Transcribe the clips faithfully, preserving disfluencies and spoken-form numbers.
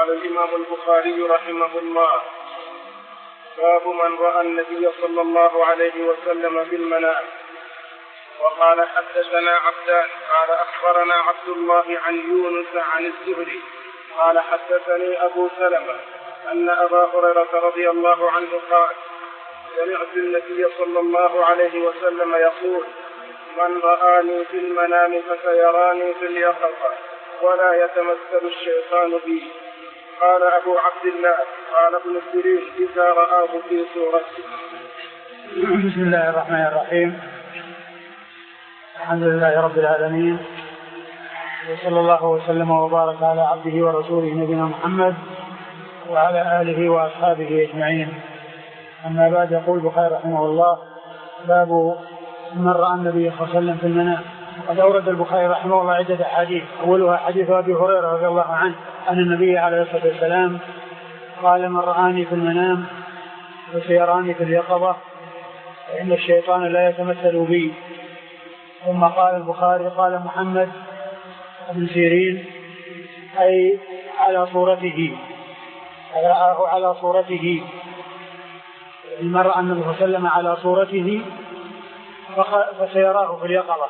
قال الإمام البخاري رحمه الله: باب من رأى النبي صلى الله عليه وسلم في المنام. وقال حدثنا عبدان قال أخبرنا عبد الله عن يونس عن الزهري قال حدثني أبو سلمة أن أبا هريرة رضي الله عنه قال: سمعت النبي صلى الله عليه وسلم يقول: من رآني في المنام فسيراني في اليقظة ولا يتمثل الشيطان بي. قال أبو عبد الله قال ابن سيرين: إذا رآه في صورته. بسم الله الرحمن الرحيم. الحمد لله رب العالمين، وصلى الله وسلم وبارك على عبده ورسوله نبينا محمد وعلى آله وأصحابه أجمعين. أما بعد، يقول البخاري رحمه الله: باب من رأى النبي صلى الله عليه وسلم في المنام. قد أورد البخاري رحمه الله عدة أحاديث، أولها حديث أبي هريرة رضي الله عنه أن النبي عليه الصلاة والسلام قال: من رآني في المنام فسيراني في اليقظة فإن الشيطان لا يتمثل بي. ثم قال البخاري: قال محمد بن سيرين، أي على صورته، رآه على صورته، من رأى النبي صلى الله عليه وسلم على صورته فسيراه في اليقظة.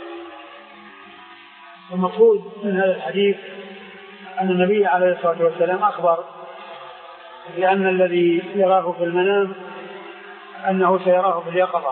المقصود من هذا الحديث أن النبي عليه الصلاة والسلام أخبر بأن الذي يراه في المنام أنه سيراه في اليقظة،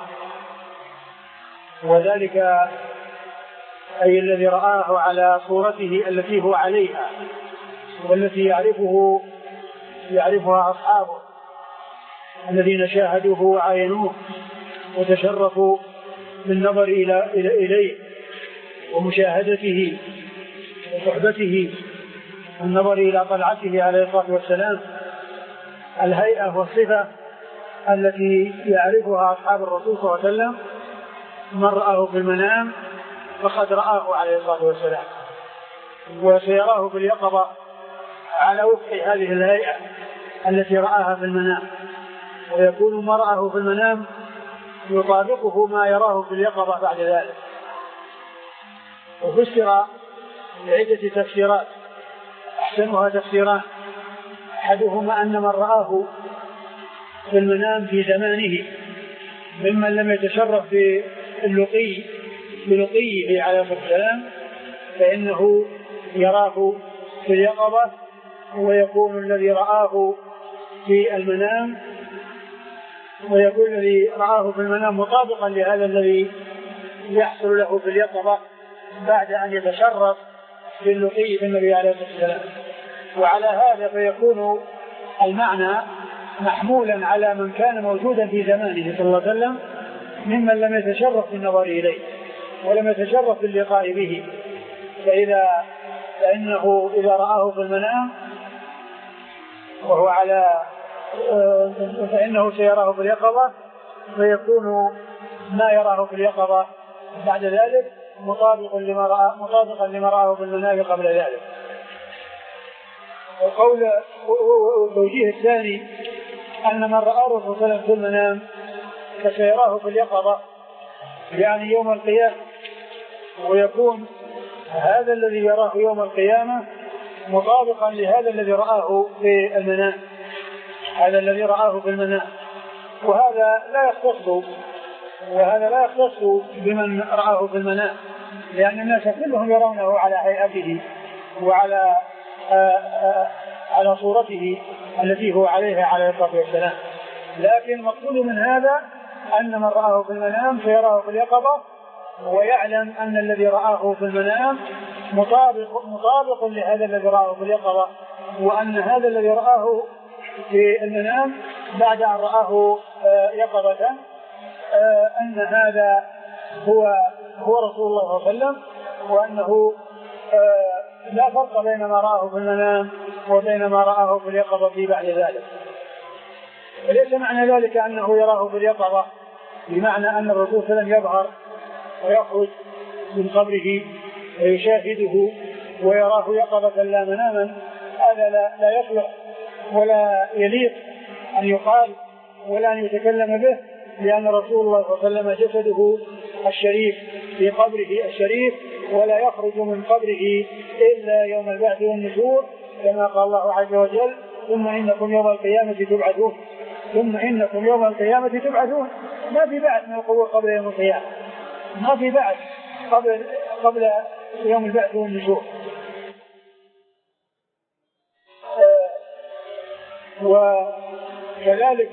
وذلك أي الذي رآه على صورته التي هو عليها والتي يعرفه يعرفها أصحابه الذين شاهدوه وعاينوه وتشرفوا بالنظر إلى إليه ومشاهدته وصحبته، النظر إلى طلعته عليه الصلاة والسلام، الهيئة والصفة التي يعرفها أصحاب الرسول صلى الله عليه وسلم. من رآه في المنام فقد رآه عليه الصلاة والسلام، وسيراه في اليقظة على وفق هذه الهيئة التي رآها في المنام، ويكون ما رآه في المنام يطابقه ما يراه في اليقظة بعد ذلك. وفسر بعدة تفسيرات، أحسنها تفسيران: أحدهما أن من رآه في المنام في زمانه ممن لم يتشرف باللقي بلقيه عليه الصلاة والسلام فإنه يراه في اليقظة، ويكون الذي رآه في المنام ويكون الذي رآه في المنام مطابقا لهذا الذي يحصل له في اليقظة بعد أن يتشرف باللقي بالنبي عليه الصلاة والسلام. وعلى هذا فيكون المعنى محمولا على من كان موجودا في زمانه صلى الله عليه وسلم ممن لم يتشرف بالنظر إليه ولم يتشرف باللقاء به، فإذا فإنه إذا رآه في المنام وهو على فإنه سيراه في اليقظة، فيكون ما يراه في اليقظة بعد ذلك مطابق لما رأى مطابقا لما رآه في المنام قبل ذلك. وقول التوجيه الثاني أن من رأى الرسول صلى الله عليه وسلم في المنام فسيراه في اليقظة يعني يوم القيامة، ويكون هذا الذي يراه يوم القيامة مطابقا لهذا الذي رآه في المنام هذا الذي رآه في المنام وهذا لا يختص وهذا لا يختص بمن رآه في المنام، لأن الناس كلهم يرونه على هيئته وعلى آآ آآ على صورته التي هو عليها عليه الصلاة والسلام. لكن المقصود من هذا أن من رآه في المنام سيراه في اليقظة، ويعلم أن الذي رآه في المنام مطابق مطابق لهذا الذي رآه في اليقظة، وأن هذا الذي رآه في المنام بعد أن رآه يقظة أن هذا هو هو رسول الله صلى الله عليه وسلم، وأنه لا فرق بين ما رآه في المنام وبين ما رآه في اليقظة في بعد ذلك. وليس معنى ذلك أنه يراه في اليقظة بمعنى أن الرسول صلى الله عليه وسلم يظهر ويخرج من قبره ويشاهده ويراه يقظة لا مناما، هذا لا, لا يصلح ولا يليق أن يقال ولا أن يتكلم به، لأن رسول الله صلى الله عليه وسلم جسده الشريف في قبره الشريف ولا يخرج من قبره إلا يوم البعث والنشور، كما قال الله عز وجل ثم إنكم يوم القيامة تبعثون ثم إنكم يوم القيامة تبعثون. ما في بعث من القبور قبل يوم القيامة، ما في بعث قبل قبل يوم البعث والنشور. وكذلك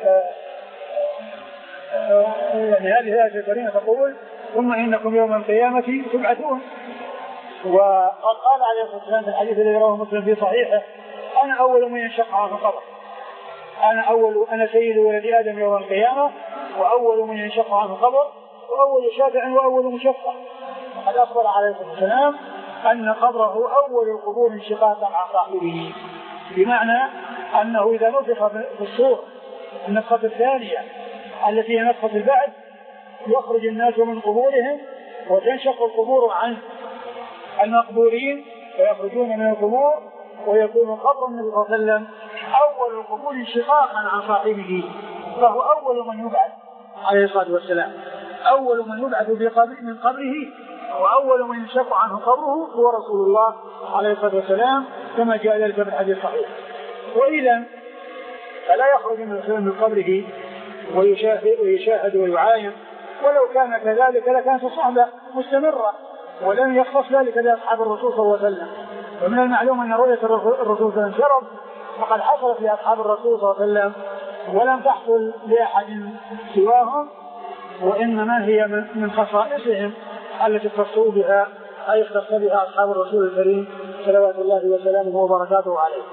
يعني هذه الآية الكريمة تقول ثم إنكم يوم القيامة تبعثون. وقد قال عليه الصلاة والسلام في الحديث الذي رواه مسلم في صحيحه أنا أول من ينشق عنه القبر، أنا أول أنا سيد ولد آدم يوم القيامة وأول من ينشق عنه القبر وأول شافع وأول مشفع. قد أخبر عليه الصلاة والسلام أن قبره أول القبور انشقاقا عن صاحبه، بمعنى أنه إذا نفخ في الصور النفخة الثانية التي هي نفخة البعث يخرج الناس من قبورهم وتنشق القبور عن المقبورين فيخرجون من القبور ويكون قبر النبي صلى الله عليه وسلم أول القبور انشقاقا عن صاحبه، فهو أول من يبعث عليه الصلاة والسلام، أول من يبعث من قبره وأول من ينشق عنه قبره هو رسول الله عليه الصلاة والسلام كما جاء ذلك في الحديث الصحيح. وإذا فلا يخرج من الرسول من قبره ويشاهد, ويشاهد ويعاين، ولو كان كذلك لكانت الصحبة مستمرة ولم يختص ذلك لأصحاب الرسول صلى الله عليه وسلم. ومن المعلوم أن رؤية الرسول صلى الله عليه وسلم شرف وقد حصلت لأصحاب الرسول صلى الله عليه وسلم ولم تحصل لأحد سواهم، وإنما هي من خصائصهم التي اختصوا بها أي اختص بها أصحاب الرسول الكريم صلوات الله وسلامه وبركاته عليه.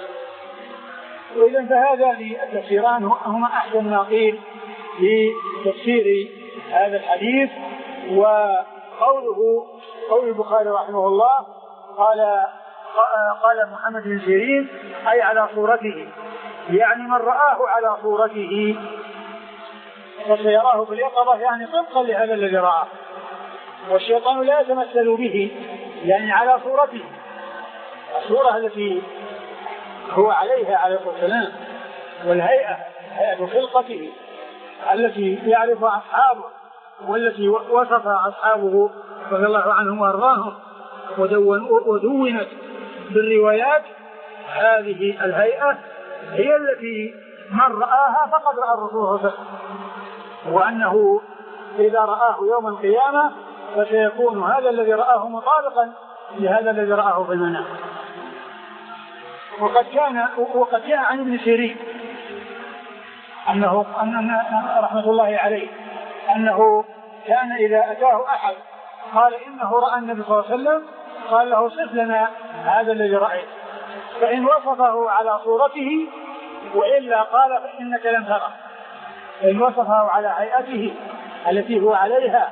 وإذا فهذان التفسيران هما أحسن ما قيل لتفسير هذا الحديث. وقوله قول البخاري رحمه الله قال قال محمد بن سيرين أي على صورته، يعني من رآه على صورته فسيراه باليقظة، يعني طبقا لهذا الذي رآه، والشيطان لا يتمثل به يعني على صورته الصورة التي هو عليها عليه الصلاة والسلام، والهيئة هيئة خلقته التي يعرفها أصحابه والتي وصفها أصحابه رضي الله عنهم وأرضاهم ودونت بالروايات. هذه الهيئة هي التي من رآها فقد رأى الرسول صلى الله عليه وسلم، وأنه إذا رآه يوم القيامة فسيكون هذا الذي رآه مطابقا لهذا الذي رآه في المنام. وقد كان وقد جاء عن ابن سيرين أنه أن رحمة الله عليه أنه كان إذا أتاه أحد قال إنه رأى النبي صلى الله عليه وسلم قال له صف لنا هذا الذي رأيت، فإن وصفه على صورته وإلا قال فإنك لم ترى، إن وصفه على هيئته التي هو عليها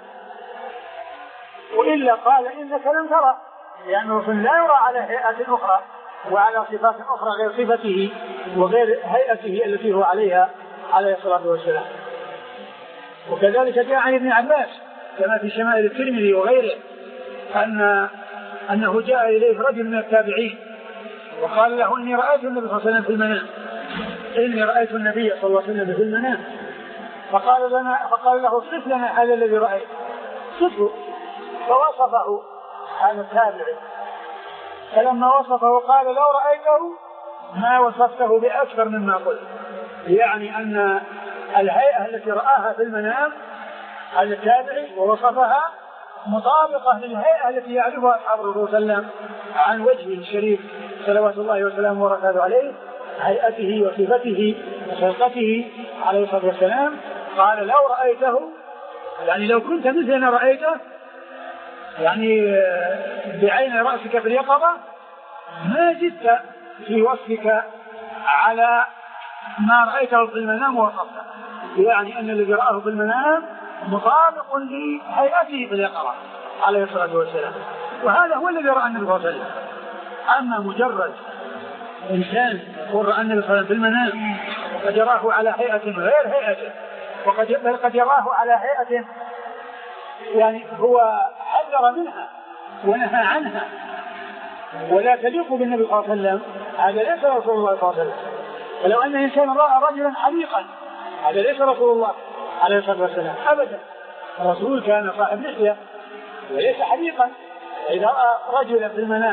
وإلا قال إنك لم ترى، لأنه لا يرى على هيئة أخرى وعلى صفات أخرى غير صفته وغير هيئته التي هو عليها عليه الصلاة والسلام. وكذلك جاء عن ابن عباس كما في شمائل الترمذي وغيره أن أنه جاء إليه رجل من التابعين وقال له إني رأيت النبي صلى الله عليه وسلم في المنام إني رأيت النبي صلى الله عليه وسلم في المنام فقال لنا فقال له صف لنا هذا الذي رأيت، صفه، فوصفه هذا التابعي، فلما وصفه قال لو رأيته ما وصفته بأكثر مما قلت، يعني أن الهيئة التي رآها في المنام على التابعي ووصفها مطابقة للهيئة التي يعرفها أصحاب الرسول صلى الله عليه وسلم عن وجهه الشريف صلوات الله وسلامه وبركاته عليه، هيئته وصفته وخلقته عليه الصلاة والسلام. قال لو رأيته يعني لو كنت مثلنا رأيته يعني بعين رأسك في اليقظة ما زدت في وصفك على ما رأيته في المنام ووصفته، يعني أن الذي رآه في المنام مطابق لهيئته في اليقظة عليه الصلاة والسلام، وهذا هو الذي رأى النبي صلى الله عليه وسلم. أما مجرد إنسان يقول رأى النبي صلى الله عليه وسلم في المنام وقد يراه على هيئة غير هيئته وقد بل قد يراه على هيئة يعني هو حذر منها ونهى عنها ولا تليق بالنبي صلى الله عليه وسلم، هذا ليس رسول الله صلى الله عليه وسلم. ولو أن إنسان رأى رجلا حليقا هذا ليس رسول الله عليه الصلاة والسلام أبدا، الرسول كان صاحب لحية وليس حليقا. إذا رأى رجلا في المنام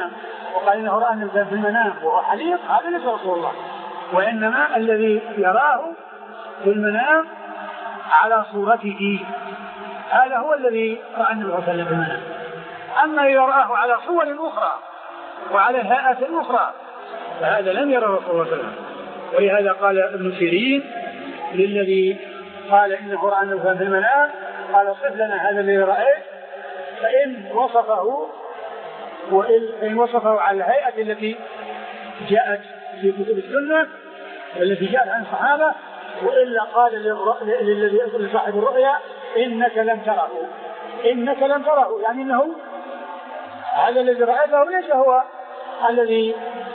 وقال إنه رأى النبي في المنام وهو حليق، هذا ليس رسول الله، وإنما الذي يراه في المنام على صورته هذا هو الذي رأى النبي صلى الله عليه وسلم في المنام. أما إذا رآه على صور أخرى وعلى هيئة أخرى فهذا لم يره رسول الله صلى الله عليه وسلم. ولهذا قال ابن سيرين للذي قال إنه رأى النبي في المنام قال صف لنا هذا الذي رأيت، فإن وصفه وإن وصفه على الهيئة التي جاءت في كتب السنة التي جاءت عن الصحابة، وإلا قال للذي لصاحب الرؤيا إنك لم تره، إنك لم تره، يعني إنه هذا الذي رأيته ليس هو الذي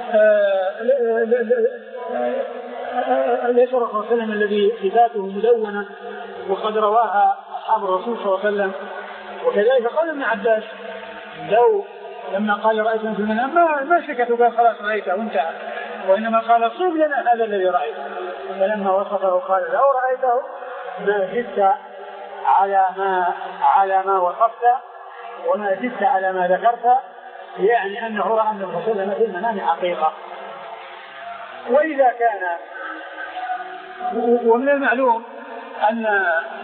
ليس رسول الله صلى الله عليه وسلم الذي صفاته مدونة وقد رواها أصحاب الرسول صلى الله عليه وسلم. وكذلك قال ابن عباس لو لما قال رأيته في المنام ما ما سكت قال خلاص رأيته وانتهى، وإنما قال صف لنا هذا الذي رأيته، فلما وصفه قال لو رأيته ما زدت على ما على ما وصفت وما زدت على ما ذكرت، يعني أنه رأى النبي صلى الله عليه وسلم في المنام حقيقة. وإذا كان ومن المعلوم أن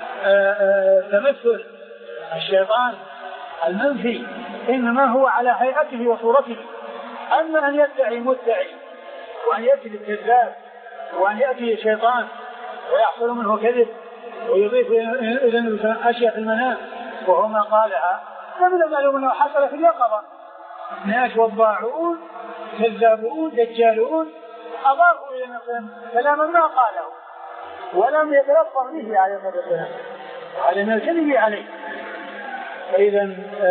تمثل الشيطان المنفي إنما هو على هيئته وصورته، أما أن يدعي مدعي وأن يأتي بالكذاب وأن يأتي الشيطان ويحصل منه كذب ويضيف إلى أشياء في المنام وهو ما قالها، فمن المعلوم أنه حصل في اليقظة ناس وضاعون كذابون دجالون أضافوا إلى نفسهم كلاما ما قاله ولم يتلفظ به عليه الصلاة والسلام، هذا من الكذب عليه. فإذا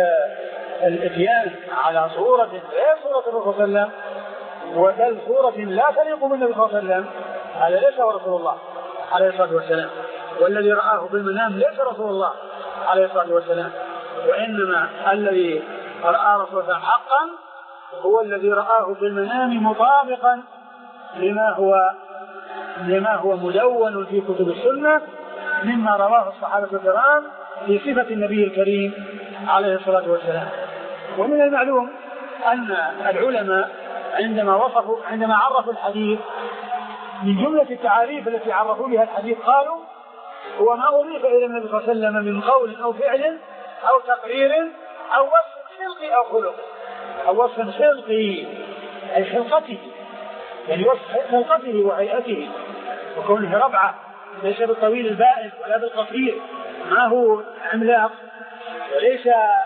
الإتيان على صورة غير صورة الرسول صلى الله عليه وسلم وبل صورة لا تليق بالنبي صلى الله عليه وسلم هذا ليس رسول الله عليه الصلاة والسلام، والذي رآه في المنام ليس رسول الله عليه الصلاة والسلام، وإنما الذي رأى رسول الله حقا هو الذي رآه في المنام مطابقا لما هو لما هو مدون في كتب السنة مما رواه الصحابة الكرام في صفة النبي الكريم عليه الصلاة والسلام. ومن المعلوم أن العلماء عندما وصفوا عندما عرفوا الحديث من جملة التعاريف التي عرفوا بها الحديث قالوا هو ما أضيف إلى النبي صلى الله عليه وسلم من قول أو فعل أو تقرير أو وصف خلقي أو خلق، أو وصف خلقي أي خلقته، يعني وصف خلقته وهيئته وكونه ربعة ليس بالطويل البائن ولا بالقصير، ما هو عملاق وليس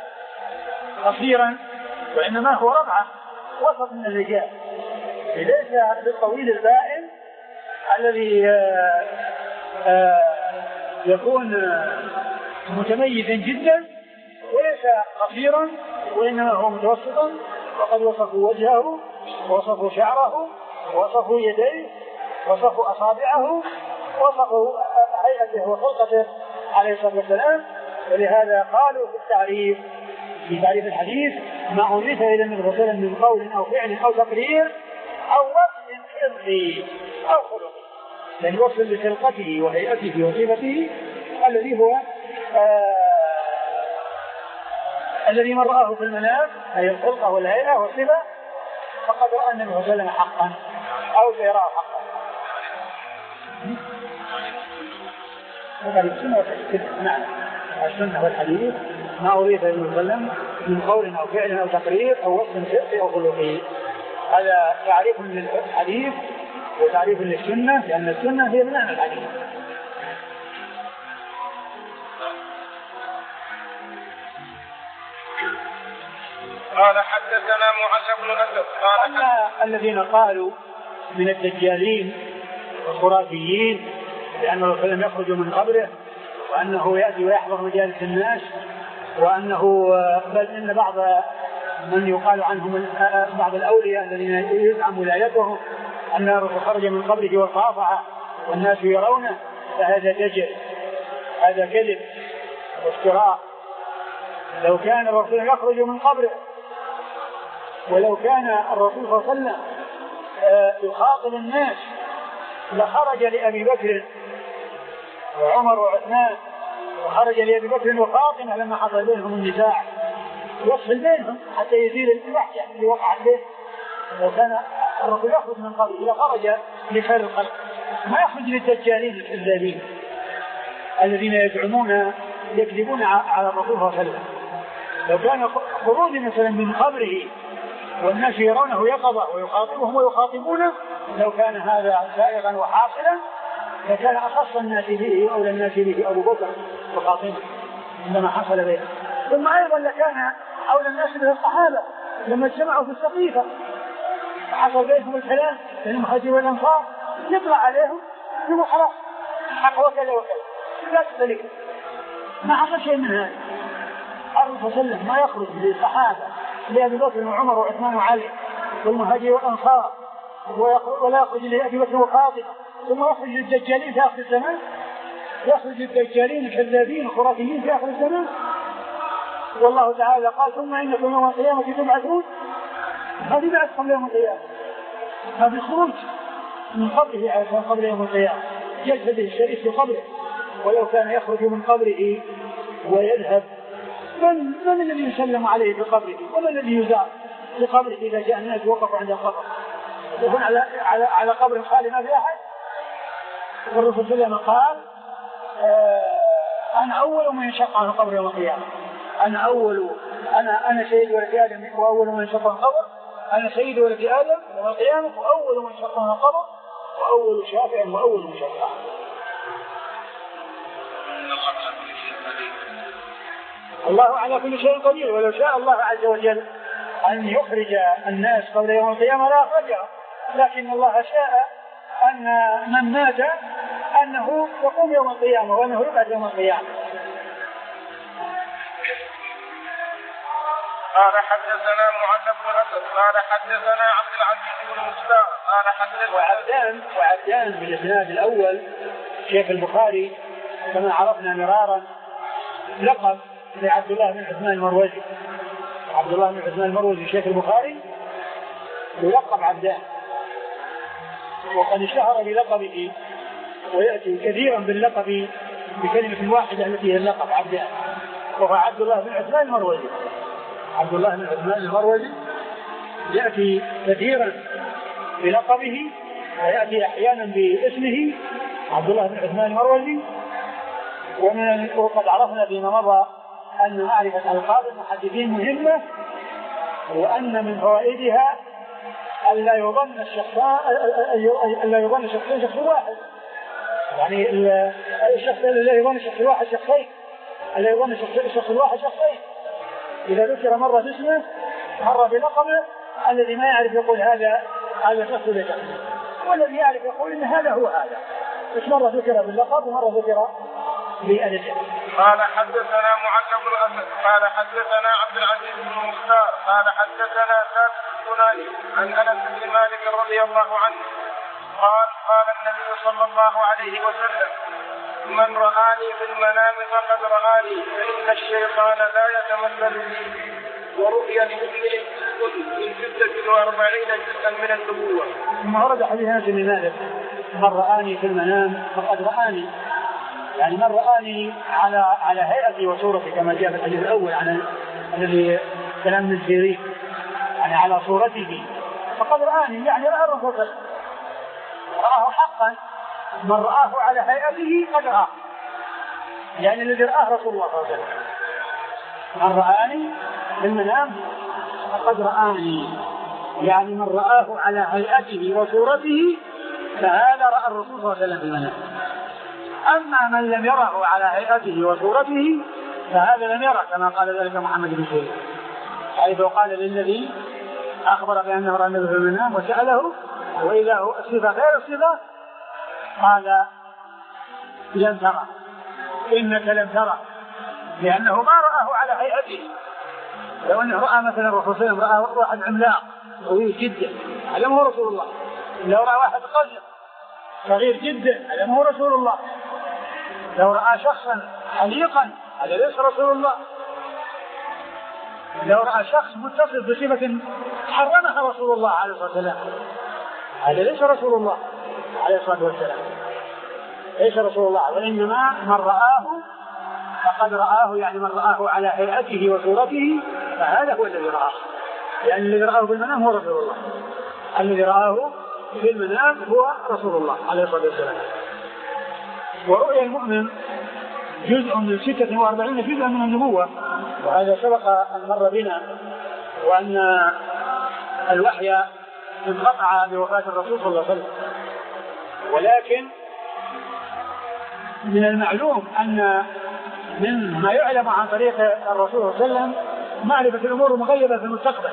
قصيرا وإنما هو ربعة وسط من الرجال، ليس بالطويل البائن الذي آآ آآ يكون متميزا جدا وليس قصيرا وإنما هو متوسطا، وقد وصفوا وجهه وصفوا شعره وصفوا يديه وصفوا أصابعه وصفوا هيئته وخلقته عليه الصلاة والسلام. ولهذا قالوا في التعريف في تعريف الحديث ما أضيف إلى النبي صلى الله عليه وسلم من قول أو فعل أو تقرير أو وصف خلقي أو خلقي، يعني وصف لخلقته وهيئته وصفته الذي هو آه الذي من رآه في المنام أي الخلقة والهيئة والصفة فقد رأى النبي صلى الله عليه وسلم حقا أو سيراه حقا. نعم السنة والحديث ما أضيف إلى النبي صلى الله عليه وسلم من قول أو فعل أو تقرير أو وصف خلقي أو خلقي، هذا تعريف للحديث وتعريف للسنة، لأن السنة هي بمعنى الحديث. قال حدثنا معاذ بن أسد قال أما الذين قالوا من الدجالين والخرافيين لأن الرسول يخرج من قبره وأنه يأتي ويحضر مجالس الناس، وأنه بل إن بعض من يقال عنهم بعض الأولياء الذين يزعم ولايتهم أن الرسول خرج من قبره وصافح والناس يرونه، فهذا دجل، هذا كذب وافتراء. لو كان الرسول يخرج من قبره ولو كان الرسول صلى الله عليه وسلم يخاطب الناس لخرج لأبي بكر وعمر وعثمان، وخرج لأبي بكر وفاطمة لما حصل بينهم النزاع يفصل بينهم حتى يزيل الوحشة اللي وقعت به لو كان الرسول يخرج من قبره إذا خرج لخير الخلق ما يخرج للدجالين الكذابين الذين يزعمون يكذبون على الرسول صلى الله عليه وسلم. لو كان خروج مثلا من قبره والناس يرونه يقظة ويخاطبهم ويخاطبونه لو كان هذا سائغا وحاصلا لكان أخص الناس به أولى الناس به أبو بكر وفاطمة عندما حصل بينهم. ثم أيضا لكان أولى الناس به الصحابة لما اجتمعوا في السقيفة حصل بينهم الكلام بين المهاجرين والأنصار يطلع عليهم يقول خلاص حق وكذا وكذا لا تذلك ما حصل شيء من هذا. الرسول صلى الله عليه وسلم ما يخرج للصحابة لأبي بكر وعمر وعثمان وعلي والمهاجرين والأنصار ولا يخرج لأبي بكر وفاطمة ثم يخرج للدجالين في آخر الزمان يخرج للدجالين الكذابين الخرافيين في آخر الزمان. والله تعالى قال ثم إنكم يوم القيامة تبعثون. هذه بعثكم يوم القيامة هذا خروج من قبره على قبر يوم القيامة يجسد الشريف في قبره ولو كان يخرج من قبره ويذهب من من الذي يسلم عليه في قبره ومن الذي يزار في قبره إذا جاء الناس وقفوا عند القبر يكون على على على قبر خالي ما في أحد. والرسول صلى الله عليه وسلم قال آه أنا أول من ينشق عن القبر يوم القيامة أنا أول أنا أنا سيد ولد آدم وأول من ينشق عن القبر أنا سيد ولد آدم يوم القيامة وأول من ينشق عن القبر وأول شافع وأول مشفع. الله على كل شيء قدير ولو شاء الله عز وجل أن يخرج الناس قبل يوم القيامة لا أخرجها لكن الله شاء أن من مات أنه يقوم يوم القيامة وأنه يبعث يوم القيامة. قال حدثنا معل بن اسد قال حدثنا عبد العزيز بن مختار قال حدثنا وعبدان وعبدان بالاسناد الاول شيخ البخاري كما عرفنا مرارا لقب لعبد الله بن عثمان المروزي. عبد الله بن عثمان المروزي شيخ البخاري يلقب عبدان وقد اشتهر بلقبه وياتي كثيرا باللقب بكلمه واحده التي هي اللقب عبدان وهو عبد الله بن عثمان المروزي. عبد الله بن عثمان المروزي يأتي كثيرا بلقبه ويأتي أحيانا باسمه عبد الله بن عثمان المروزي. ومن وقد عرفنا فيما مضى أن معرفة ألقاب المحدثين مهمة وأن من فوائدها ألا يظن الشخصان ألا يظن الشخصين شخص واحد يعني الشخص لا يظن الشخص الواحد شخصين ألا يظن الشخص الواحد شخصين. إذا ذكر مرة باسمه مرة بلقبه الذي ما يعرف يقول هذا هذا شخص ذكر والذي يعرف يقول إن هذا هو هذا مش مرة ذكر باللقب ومرة ذكر بألفه. قال حدثنا معل بن اسد قال حدثنا عبد العزيز بن مختار قال حدثنا ثابت البناني عن انس بن مالك رضي الله عنه قال قال النبي صلى الله عليه وسلم من رآني في المنام فقد رآني فإن الشيطان لا يتمثل بي. ورؤيا المؤمن من ستة وأربعين جزءا من النبوة. ثم ورد حديث انس بن مالك من رآني في المنام فقد رآني يعني من رآني على على هيئتي وصورتي كما جاء في الحديث الأول عن الذي كلام من سيرين يعني على صورته فقد رآني يعني رأى الرسول رآه حقا. من رآه على هيئته قد رآه يعني الذي رآه رسول الله صلى الله عليه وسلم. من رآني في المنام فقد رآني يعني من رآه على هيئته وصورته فهذا رأى الرسول صلى الله عليه وسلم في المنام. أما من لم يره على هيئته وصورته فهذا لم يره كما قال ذلك محمد بن سيرين حيث قال للذي أخبر بأنه رأى النبي في المنام وسأله وإذا هو الصفة غير الصفة قال لم ترى إنك لم ترى لأنه ما رآه على هيئته. لو أنه رأى مثلا الرسول صلى الله عليه وسلم رأى واحد عملاق طويل جدا هذا هو رسول الله. لو رأى واحد قصير صغير جدا هذا هو رسول الله. لو رأى شخصا حليقا هذا ليس رسول الله. لو رأى شخص متصف بصفة حرمها رسول الله عليه الصلاة والسلام هذا ليس رسول الله عليه الصلاة والسلام ليس رسول الله. وإنما من رآه فقد رآه يعني من رآه على هيئته وصورته فهذا هو الذي رآه. لأن الذي رآه في المنام هو رسول الله، الذي رآه في المنام هو رسول الله عليه الصلاة والسلام. ورؤيا المؤمن جزء من ستة وأربعين جزءا من النبوة، وهذا سبق أن مر بنا، وأن الوحي انقطع بوفاة الرسول صلى الله عليه وسلم. ولكن من المعلوم أن من ما يعلم عن طريق الرسول صلى الله عليه وسلم معرفة الأمور المغيبة في المستقبل،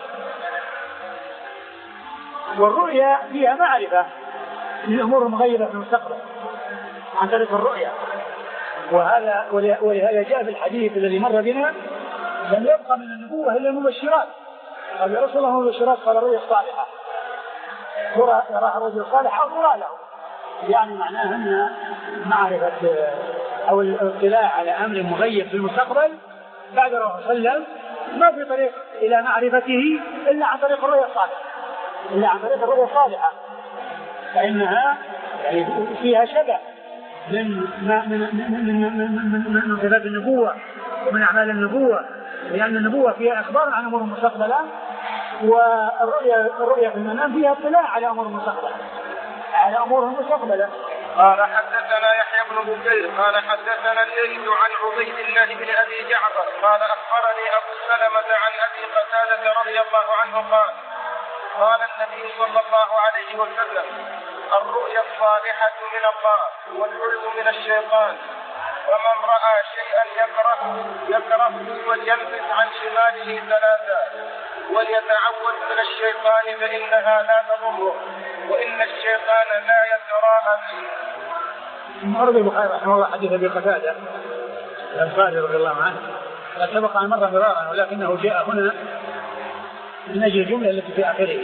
والرؤيا فيها معرفة للأمور المغيبة في المستقبل عن طريق الرؤيا. وهذا ولهذا جاء في الحديث الذي مر بنا لم يبقى من النبوة إلا المبشرات. قال يا رسول الله المبشرات، قال الرؤيا الصالحة ترى يراها الرجل الصالح أو ترى له، يعني معناه أن معرفة أو الاطلاع على أمر مغيب في المستقبل بعد الرسول صلى الله عليه وسلم ما في طريق إلى معرفته إلا عن طريق الرؤيا الصالحة، إلا عن طريق الرؤيا الصالحة، فإنها يعني فيها شبه من من من من من من صفات النبوة ومن أعمال النبوة، لأن النبوة فيها إخبار عن أمور المستقبل، والرؤيا الرؤيا في المنام فيها اطلاع على أمور المستقبل على أمور المستقبل. قال حدثنا يحيى بن بكير قال حدثنا الليث عن عبيد الله بن أبي جعفر قال أخبرني أبو سلمة عن أبي قتادة رضي الله عنه قال قال النبي صلى الله عليه وسلم الرؤيا الصالحة من الله والحلم من الشيطان، ومن رأى شيئا يكره يكرهه ولينفث عن شماله ثلاثا وليتعوذ من الشيطان فإنها لا تضره وإن الشيطان لا يتراءى به. أورد البخاري رحمه الله حديث أبي قتادة الأنصاري رضي الله عنه، قد سبق أن مر مرارا ولكنه جاء هنا من أجل الجملة التي في آخره.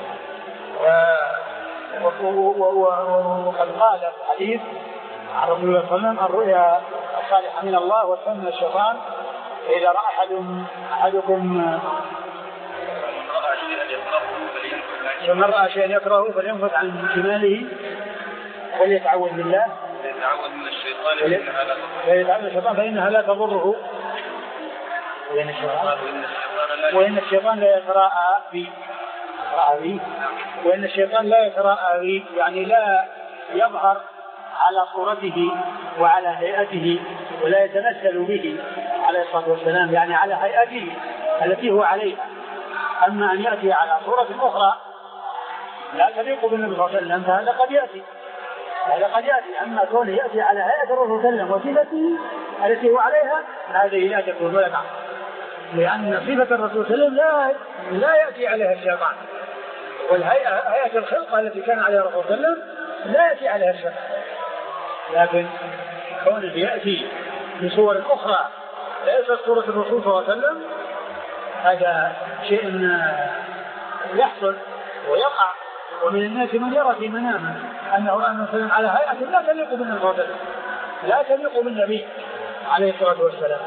وقد قال في الحديث عن رسول الله صلى الله عليه وسلم الرؤيا الصالحة من الله والحلم من الشيطان، فإذا رأى أحد أحدكم فمن رأى شيئا يكرهه فلينفث عن شماله وليتعوذ بالله يتعوذ من الشيطان فيتعوذ من الشيطان فإنها لا تضره وإن الشيطان لا يتراءى بي وإن الشيطان لا يتراءى بي يعني لا يظهر على صورته وعلى هيئته ولا يتمثل به عليه الصلاة والسلام، يعني على هيئته التي هو عليها. أما أن يأتي على صورة أخرى لا تليق بالنبي صلى الله عليه وسلم فهذا قد يأتي هذا قد يأتي أما كونه يأتي على هيئة الرسول صلى الله عليه وسلم وصفته التي هو عليها هذه لا تكون ولا تعمل، لأن صفة الرسول صلى الله عليه وسلم لا يأتي عليها الشيطان، والهيئة هيئة الخلقة التي كان عليها الرسول صلى الله عليه وسلم لا يأتي عليها الشيطان، لكن كونه يأتي بصور أخرى ليست صورة الرسول صلى الله عليه وسلم هذا شيء يحصل ويقع. ومن الناس من يرى في منامه أنه رأى النبي على هيئة لا تليق بالنبي صلى الله عليه وسلم لا تليق بالنبي عليه الصلاة والسلام.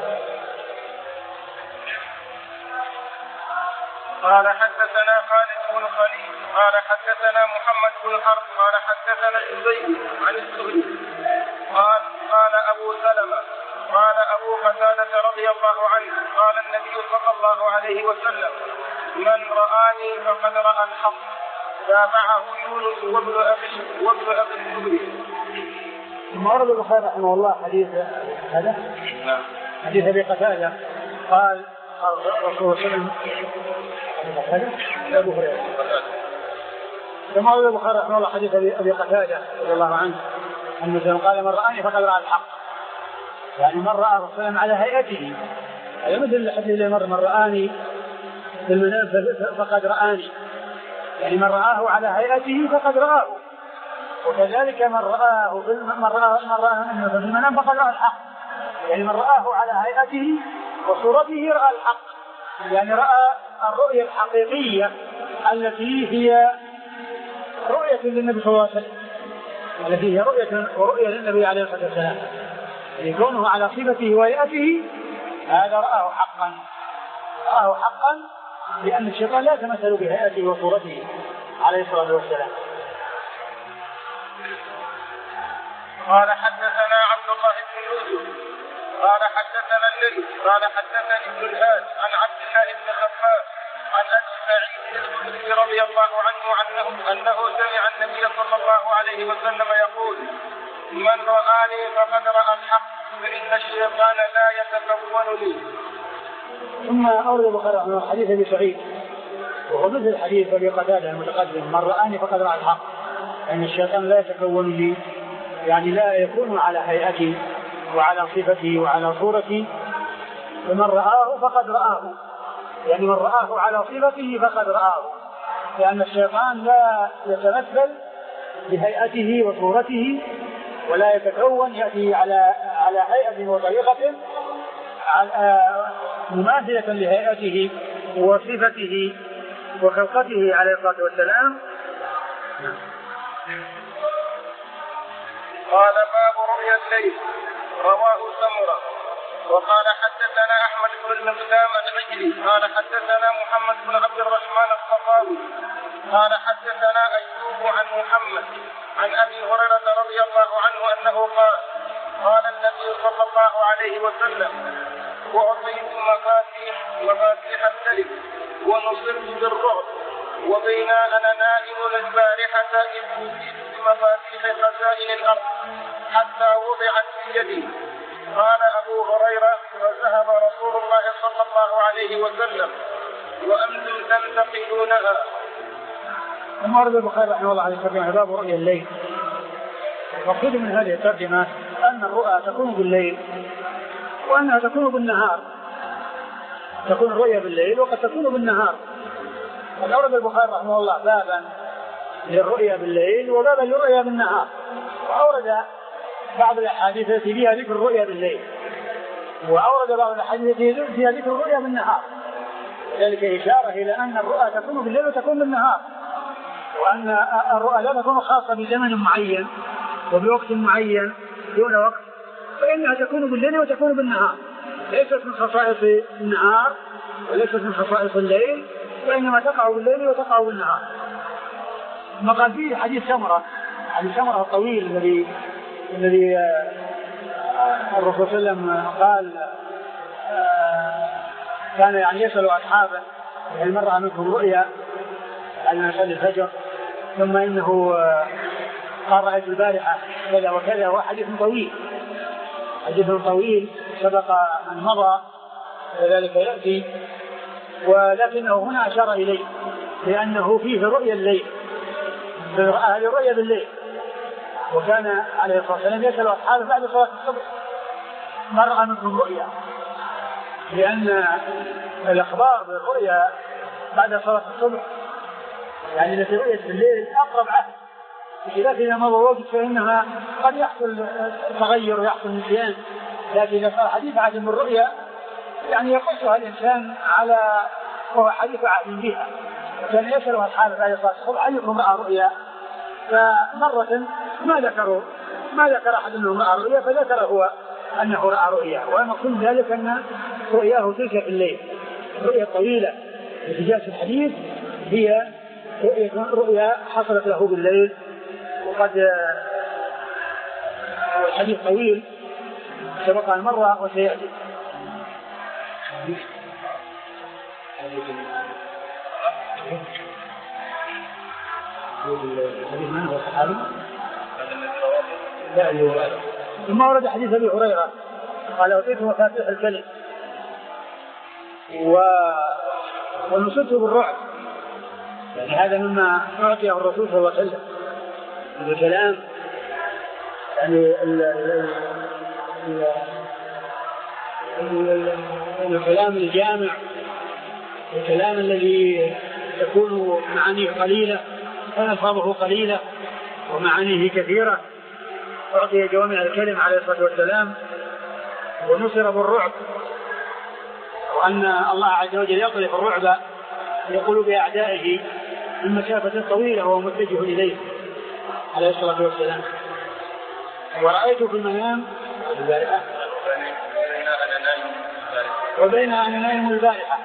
قال حدثنا خالد بن خليل قال حدثنا محمد بن حرب قال حدثنا الزبير عن الزهري قال قال أبو سلمة قال أبو قتادة رضي الله عنه قال النبي صلى الله عليه وسلم من رآني فقد رأى الحق. تابعه يونس وابن أبي وابن أبي الزبير. ثم ورد البخاري رحمه الله حديث هذا حديث أبي قتادة قال الرسول صلى الله عليه وسلم أبو هريرة. ثم ورد البخاري رحمه الله حديث أبي قتادة رضي الله عنه أنه قال من رآني فقد رأى الحق، يعني من رأى الرسول صلى الله عليه وسلم على هيئته، هذا مثل الحديث اللي مر من رآني في المنام فقد رآني، يعني من رآه على هيئته فقد رآه، وكذلك من رآه من رآه من رآه في المنام فقد رأى الحق، يعني من رآه على هيئته وصورته رأى الحق، يعني رأى الرؤية الحقيقية التي هي رؤية للنبي صلى الله عليه وسلم، التي هي رؤية ورؤية للنبي عليه الصلاة والسلام، يعني كونه على صفته وهيئته هذا رآه حقا رآه حقا لأن الشيطان لا يتمثل بهيئته وصورته عليه الصلاة والسلام. قال حدثنا عبد الله بن يوسف قال حدثنا الليث قال حدثني ابن الهاد عن عبد الله بن خباب عن أبي سعيد الخدري رضي الله عنه عنه أنه سمع النبي صلى الله عليه وسلم يقول: من رآني فقد رأى الحق فإن الشيطان لا يتكون لي. ثم أورد البخاري حديث أبي سعيد وهو مثل حديث أبي قتادة المتقدم: من رآني فقد رأى الحق، أن يعني الشيطان لا يتكون لي، يعني لا يكون على هيئتي وعلى صفتي وعلى صورتي. فمن رآه فقد رآه، يعني من رآه على صفته فقد رآه، لأن الشيطان لا يتمثل بهيئته وصورته ولا يتكون يأتي على على هيئة وطريقة مماثلة لهيئته وصفته وخلقته عليه الصلاة والسلام. قال: باب رؤيا الليل. رواه سمرة. وقال: حدثنا أحمد بن المقدام العجلي قال: حدثنا محمد بن عبد الرحمن الصفاوي قال: حدثنا أيوب عن محمد عن أبي هريرة رضي الله عنه أنه قال: قال النبي صلى الله عليه وسلم: وأعطيت مفاتيح مفاتيح الملك ونصرت بالرعب، وبينا أنا نائم البارحة إذ أوتيت بمفاتيح خزائن الأرض حتى وضعت في يدي. قال أبو هريرة: فذهب رسول الله صلى الله عليه وسلم وأنتم تنتقلونها. ثم ورد البخاري رحمه الله عليه وسلم باب رؤيا الليل. المقصود من هذه الترجمة أن الرؤى تكون بالليل وأنها تكون بالنهار، تكون الرؤيا بالليل وقد تكون بالنهار. قد أورد البخاري رحمه الله بابا للرؤيا بالليل وبابا للرؤيا بالنهار، وأورد بعض الأحاديث التي فيها ذكر الرؤيا بالليل، وأورد بعض الأحاديث التي فيها ذكر الرؤيا بالنهار، ذلك إشارة إلى أن الرؤى تكون بالليل وتكون بالنهار، وأن الرؤى لا تكون خاصة بزمن معين وبوقت معين دون وقت، فإنها تكون بالليل وتكون بالنهار، ليست من خصائص النهار وليست من خصائص الليل، وإنما تقع بالليل وتقع بالنهار. ما قال فيه حديث سمرة، حديث سمرة الطويل الذي الذي الرسول صلى الله عليه وسلم قال كان يعني يسأل أصحابه: يعني مرة منكم رؤيا أن يصلي الفجر، ثم إنه قال رأيت البارحة كذا وكذا، وحديث طويل حديث طويل سبق أن مضى وذلك يأتي، ولكنه هنا أشار إليه لأنه فيه رؤيا الليل، هذه الرؤيا بالليل. وكان عليه الصلاة والسلام يسأل أصحابه بعد صلاة الصبح: ما رأى منكم رؤيا؟ لأن الأخبار بالرؤيا بعد صلاة الصبح يعني التي رؤيت بالليل أقرب عهد، بخلاف إذا مضى وقت فإنها قد يحصل تغير ويحصل نسيان، لكن إذا صار حديث عهد بالرؤيا يعني يقصها الإنسان على وهو حديث عهد بها. كان يسأل أصحابه بعد صلاة الصبح: أيكم رأى رؤيا؟ فمرة ما ذكروا ما ذكر أحد أنه رأى رؤيا، فذكر هو أنه رأى رؤيا، ومقصود ذلك أن رؤياه تلك في الليل. رؤيا طويلة التي جاءت في الحديث هي رؤيا حصلت له بالليل، وقد الحديث طويل سبق المرة وسيأتي. ثم ورد حديث أبي هريرة قال: أعطيت مفاتيح الكلم و... ونصرت بالرعب، يعني هذا مما أعطيه الرسول صلى الله عليه وسلم الكلام، يعني ال... ال... ال... الكلام الجامع، الكلام الذي تكون معانيه قليلة وألفاظه قليلة ومعانيه كثيرة. أعطي جوامع الكلم عليه الصلاة والسلام، ونصر بالرعب، وأن الله عز وجل يقذف الرعب في قلوب أعدائه من مسافة طويلة وهو متجه إليه عليه الصلاة والسلام. ورأيت في المنام البارحة وبين أنا نائم البارحة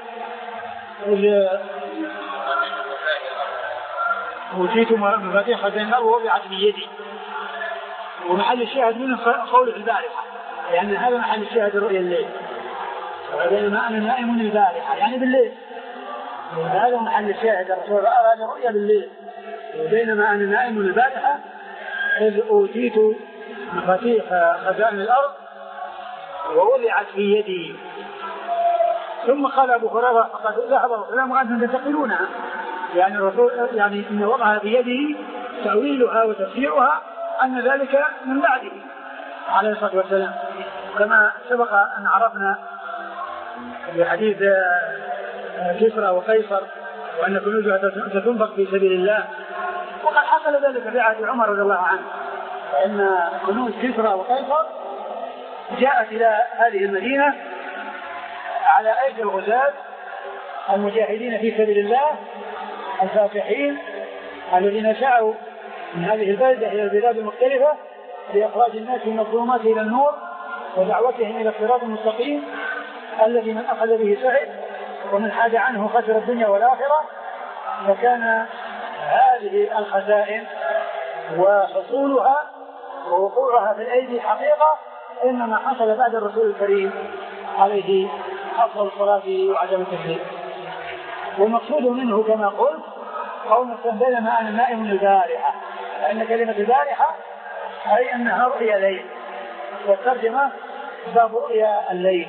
أوتيت مفاتيح خزائن الأرض ووضعت بيدي. ومحل الشاهد منه قول البارحة، لأن هذا محل الشاهد الرؤيا الليل. وبينما أنا نائم البارحة يعني بالليل، هذا محل الشاهد. الرسول رأى هذه الرؤيا بالليل بينما أنا نائم البارحة إذ أوتيت مفاتيح خزائن الأرض ووضعت في يدي. ثم قال أبو هريرة فقد ذهب العلماء وأنتم تنتقلونها، يعني الرسول يعني إن وضعها في يده تأويلها وتفسيرها أن ذلك من بعده عليه الصلاة والسلام، كما سبق أن عرفنا في حديث كسرى وقيصر وأن كنوزها ستنفق في سبيل الله، وقد حصل ذلك في عهد عمر رضي الله عنه، فإن كنوز كسرى وقيصر جاءت إلى هذه المدينة على أيدي الغزاة المجاهدين في سبيل الله الفاتحين الذين سعوا من هذه البلدة إلى البلاد المختلفة لإخراج الناس من الظلمات إلى النور ودعوتهم إلى الصراط المستقيم الذي من أخذ به سعد ومن حاد عنه خسر الدنيا والآخرة. فكان هذه الخزائن وحصولها ووقوعها في الأيدي حقيقة إنما حصل بعد الرسول الكريم عليه أفضل الصلاة وعدم التسليم. والمقصود منه كما قلت قوم بينما أنا نائم البارحة، لأن كلمة البارحة أي أنها رؤيا ليل، والترجمة باب رؤيا الليل.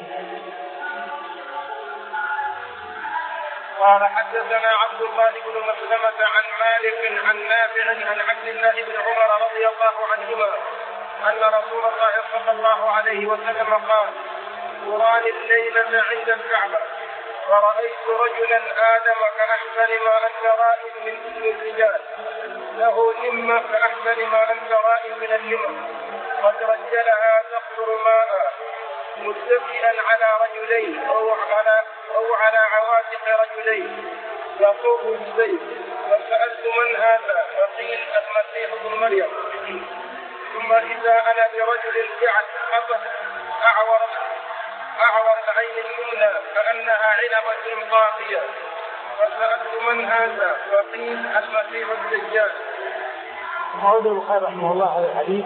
قال حدثنا عبد الله بن مسلمة عن مالك عن نافع عن عبد الله بن عمر رضي الله عنهما أن رسول الله صلى الله عليه وسلم قال: أراني الليلة عند الكعبة فرأيت رجلا آدم كأحسن ما أنت رائد من الرجال، له لمة كأحسن ما أنت رائد من اللمة، قد رجلها تقطر ماء، متكئا على رجلين أو على أو على عواتق رجلين يطوف بالسيف. فسألت من هذا؟ فقيل المسيح ابن مريم. ثم إذا أنا برجل جعل حبس أعور أعور العين اليمنى كأنها عنبة طافية. فسألت من هذا؟ فقيل المسيح الدجال. أورد البخاري رحمه الله هذا الحديث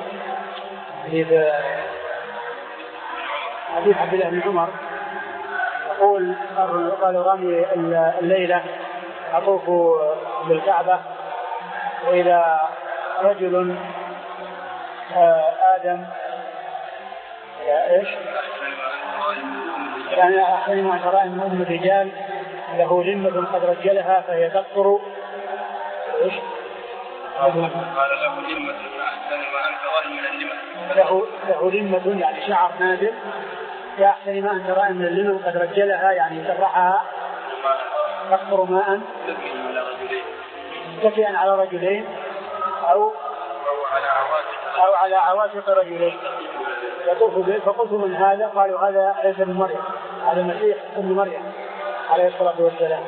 حديث عبد الله بن عمر يقول قال: رامي الليلة أطوف بالكعبة وإذا رجل آدم إيش يعني أحسن ما ترى من الرجال له لمة قد رجلها فهي تقطر إيش قال له لمة أحسن ما أنت رأي من اللمة، له له لمة يعني شعر نادر كأحسن ما أنت رأي من اللمة قد رجلها يعني سرحها تقطر ماء متكئا على رجلين أو أو على عواتق رجلين يطوف به. فقلت من هذا؟ قالوا هذا عيسى ابن مريم، هذا المسيح ابن مريم عليه الصلاة والسلام.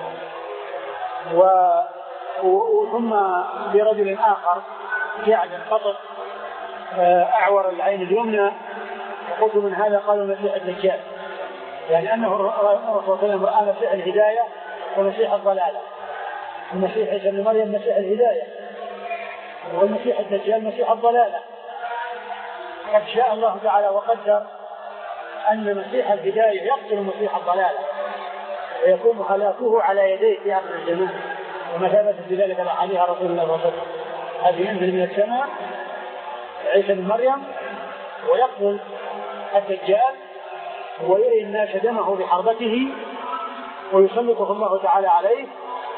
وثم برجل آخر جعد قطط أعور العين اليمنى، فقلت من هذا؟ قالوا المسيح الدجال، يعني أنه الرسول صلى الله عليه وسلم رأى مسيح الهداية ومسيح الضلالة. المسيح عيسى ابن مريم مسيح الهداية، والمسيح الدجال مسيح الضلالة. قد شاء الله تعالى وقدر أن مسيح الهداية يقتل مسيح الضلالة ويكون هلاكه على يديه في آخر الزمان، وما ثبت بذلك عليها رسول الله صلى الله عليه وسلم. هذه ينزل من السماء عيسى بن مريم ويقتل الدجال ويري الناس دمه بحربته ويسلطه الله تعالى عليه.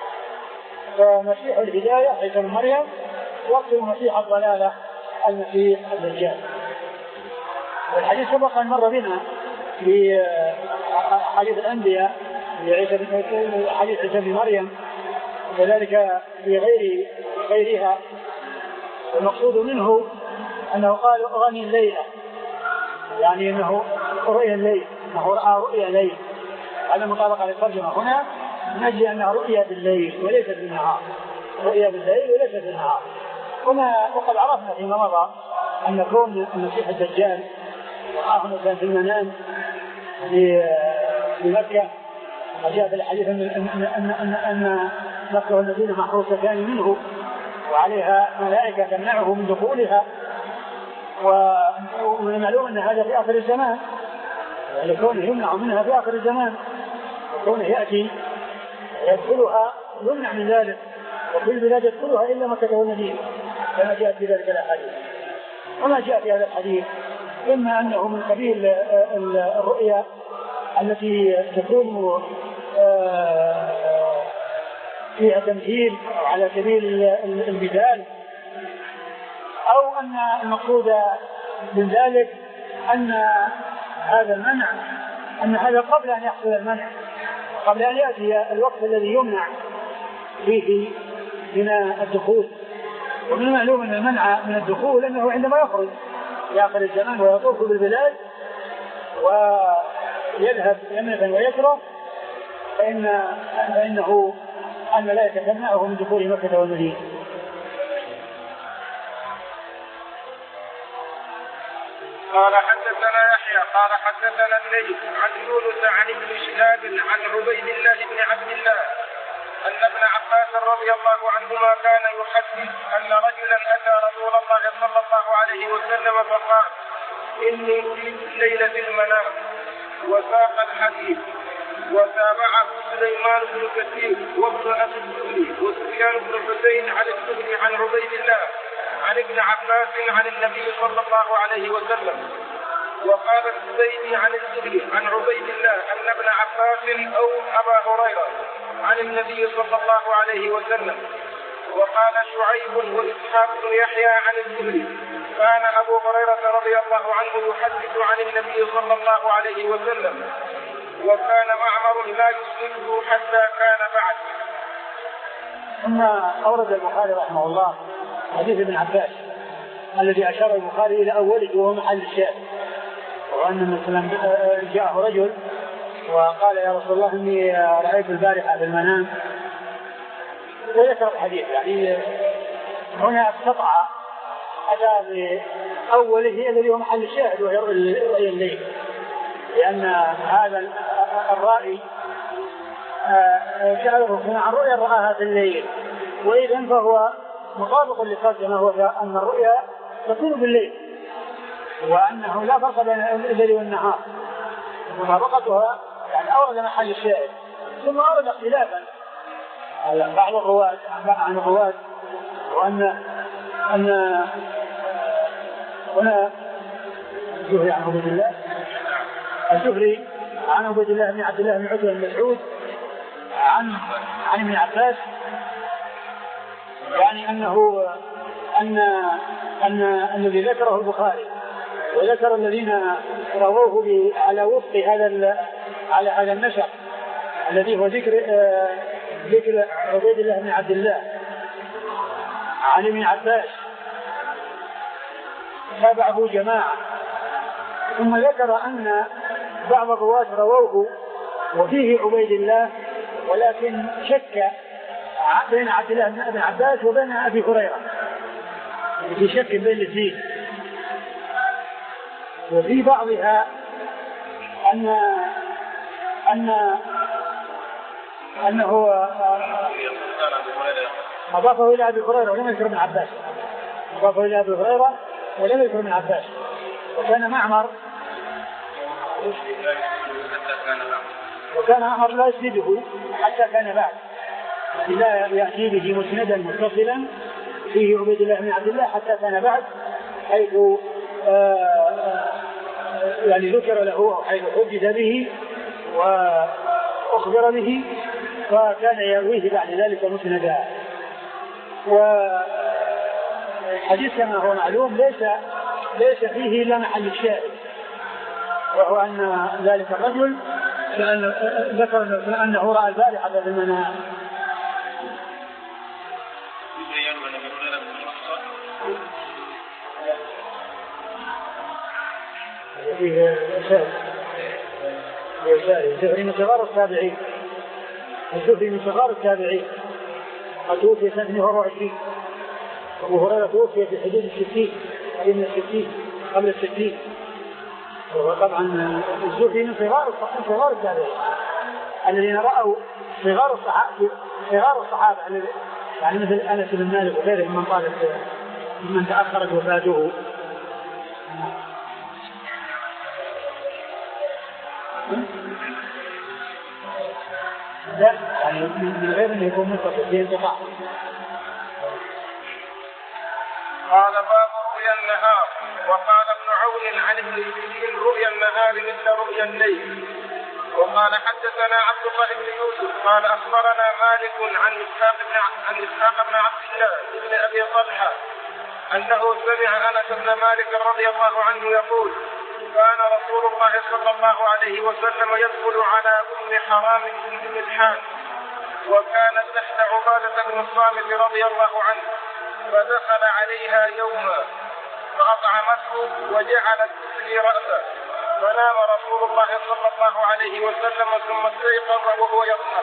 فمسيح الهداية عيسى بن مريم يقتل مسيح الضلالة المسيح الدجال. والحديث سبق أن مر بنا في حديث الأنبياء حديث عيسى بن مريم وكذلك في غير غيرها. المقصود منه أنه قال أغني الليلة، يعني أنه رؤيا الليل، أنه رأى رؤيا الليل. هذا مطابقة للترجمة هنا نجد أنها رؤيا بالليل وليست بالنهار، رؤيا بالليل وليست بالنهار. هنا وقد عرفنا فيما مضى أن كون المسيح الدجال رآه مثلا في المنام في مكة، وجاء في الحديث أن أن أن أن مكة والمدينة محروستان منه وعليها ملائكة تمنعه من دخولها. ومن المعلوم أن هذا في آخر الزمان، لكونه يمنع منها في آخر الزمان، وكونه يأتي يدخلها يمنع من ذلك، وفي البلاد يدخلها إلا مكة والمدينة كما جاء في ذلك الأحاديث. وما جاء في هذا الحديث إما أنه من قبيل الرؤيا التي تكون فيها تمثيل على سبيل المثال، أو أن المقصود من ذلك أن هذا المنع أن هذا قبل أن يحصل المنع، قبل أن يأتي الوقت الذي يمنع فيه من الدخول. ومن المعلوم أن المنع من الدخول أنه عندما يخرج في آخر الزمان ويطوف بالبلاد ويذهب يمنة ويسرى فإن فإنه الملائكة تمنعه من دخول مكة والمدينة. قال حدثنا يحيى قال حدثنا الليث عن يونس عن ابن شهاب عن عبيد الله بن عبد الله أن ابن عباس رضي الله عنهما كان يحدث أن رجلا أتى رسول الله صلى الله عليه وسلم فقال: إني أريد الليلة في المنام، وساق الحديث. وتابعه سليمان بن كثير وابن أبي الزهري وسفيان بن حسين عن الزهري عن عبيد الله عن ابن عباس عن النبي صلى الله عليه وسلم. وقال الزبيدي عن الزهري عن عبيد الله أن ابن عباس أو أبا هريرة عن النبي صلى الله عليه وسلم. وقال شعيب وإسحاق بن يحيى عن الزهري كان أبو هريرة رضي الله عنه يحدث عن النبي صلى الله عليه وسلم، وكان معمر لا يسلمه حتى كان بعد. ثم أورد البخاري رحمه الله حديث ابن عباس الذي أشار البخاري إلى أوله وهو محل الشاهد، وأن مثلا جاءه رجل وقال: يا رسول الله إني رأيت البارحة في المنام، وذكر الحديث. يعني هنا استطاع أتى بأوله الذي هو محل الشاهد وهي رؤيا الليل، لأن هذا الرائي شعره عن رؤيا رآها في الليل، وإذن فهو مطابق لقصده ما هو أن الرؤيا تكون بالليل، وأنه لا فرق بين الليل والنهار، ومطابقتها يعني أورد محل الشاهد. ثم أورد اختلافا بعض الرواة عن الرواة، وأن أن هنا الزهري عن عبيد الله الزهري عن عبيد الله بن عبد الله بن عتبة بن مسعود عن عن ابن عباس، يعني أنه أن أن الذي ذكره البخاري وذكر الذين رووه على وفق هذا على هذا النسق الذي هو ذكر ذكر عبيد الله بن عبد الله عن ابن عباس تابعه جماعة. ثم ذكر أن بعض الرواة رووه وفيه عبيد الله، ولكن شك بين عبد الله بن عباس وبين أبي هريرة، في شك بين الاثنين. وفي بعضها أن أن أنه أضافه إلى أبي هريرة ولم يذكر ابن عباس، أضافه إلى أبي هريرة ولم يذكر ابن عباس. وكان معمر وكان معمر لا يسنده حتى كان بعد، لا يأتي به مسندا متصلا فيه عبيد الله بن عبد الله حتى كان بعد، حيث يعني ذكر له أو حيث حدث به وأخبر به، فكان يرويه بعد ذلك مسندا. والحديث كما هو معلوم ليس ليس فيه إلا محل الشاهد، وهو أن ذلك الرجل ذكر أنه رأى البارحة في المنام. فيه شاهد الزهري من صغار التابعين، الزهري من صغار التابعين، قد توفي سنة اثنين وعشرين، أبو هريرة توفي في حدود الستين قبل من الستين قبل الستين. وطبعا الزهري من صغار صغار التابعين الذين رأوا صغار الصحابة صغار الصحابة يعني مثل أنس بن مالك وغيره من طالت من تأخرت وفاته. لا يعني من غير أن يكون منتصف في انقطاع. قال باب رؤيا النهار. وقال ابن عون عن ابن سيرين رؤيا النهار مثل رؤيا الليل. وقال حدثنا عبد الله بن يوسف قال اخبرنا مالك عن اسحاق بن عن اسحاق بن عبد الله بن ابي طلحه انه سمع انس بن مالك رضي الله عنه يقول كان رسول الله صلى الله عليه وسلم يدخل على ام حرام بن ملحان وكانت تحت عبادة بن الصامت رضي الله عنه فدخل عليها يوما فأطعمته وجعلت تسلي رأسه فنام رسول الله صلى الله عليه وسلم ثم استيقظ وهو يضحك.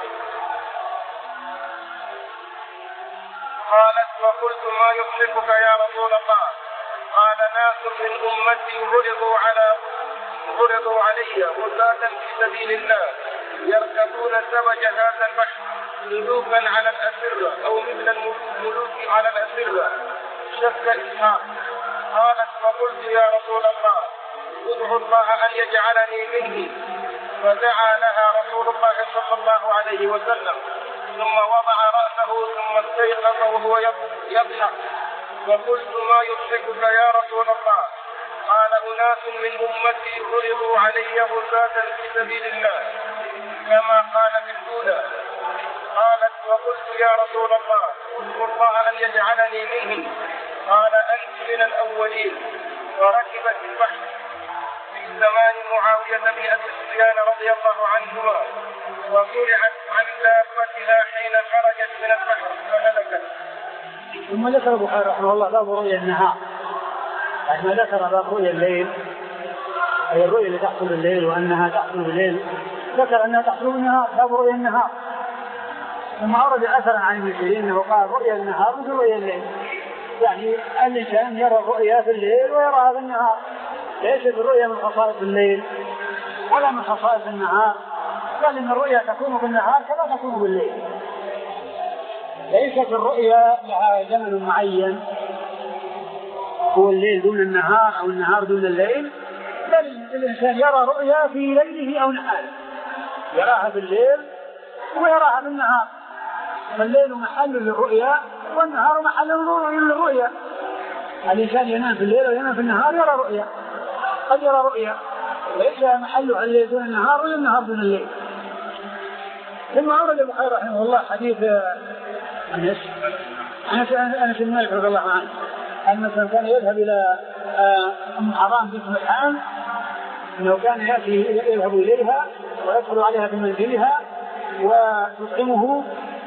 قالت فقلت ما يضحكك يا رسول الله؟ قال ناس من أمتي عرضوا على عرضوا علي غزاة في سبيل الله يركبون سبج هذا البحر ملوكا على الأسرة أو مثل الملوك على الأسرة شك إسحاق. قالت فقلت يا رسول الله ادعو الله أن يجعلني منه فدعا لها رسول الله صلى الله عليه وسلم ثم وضع رأسه ثم استيقظ وهو يضحك. فقلت ما يضحكك يا رسول الله؟ قال أناس من أمتي عرضوا علي غزاة في سبيل الله كما قال في الأولى. قالت وقلت يا رسول الله ادعو الله أن يجعلني منهم. قال أنت من الأولين. فركبت البحر في زمان معاوية بن أبي سفيان رضي الله عنهما وقرعت عن دابتها حين خرجت من البحر فهلكت. ثم ذكر البخاري رحمه الله باب رؤيا النهار. بعد ما ذكر باب رؤيا الليل أي الرؤيا اللي تحصل الليل وأنها تحصل الليل ذكر أنها تحصل النهار باب رؤيا النهار. ثم أورد أثرا عن ابن سيرين أنه قال رؤيا النهار مثل رؤيا الليل يعني الإنسان يرى الرؤيا في الليل ويراها في النهار. ليست الرؤيا من خصائص الليل ولا من خصائص النهار بل إن الرؤيا تكون في النهار كما تكون بالليل. ليست الرؤيا لها زمن معين هو الليل دون النهار أو النهار دون الليل بل الإنسان يرى رؤيا في ليله أو نهاره يراها في الليل ويراها في النهار. فالليل محل للرؤيا والنهار محل للرؤيا. الإنسان ينام في الليل وينام في النهار يرى رؤيا قد يرى رؤيا ليس محلها الليل دون النهار ولا النهار دون الليل. ثم أورد البخاري رحمه الله حديث أنس أنس بن مالك رضي الله عنه أن كان يذهب إلى أم حرام بنت ملحان أنه كان يأتي يذهب إليها ويدخل عليها في منزلها وتطعمه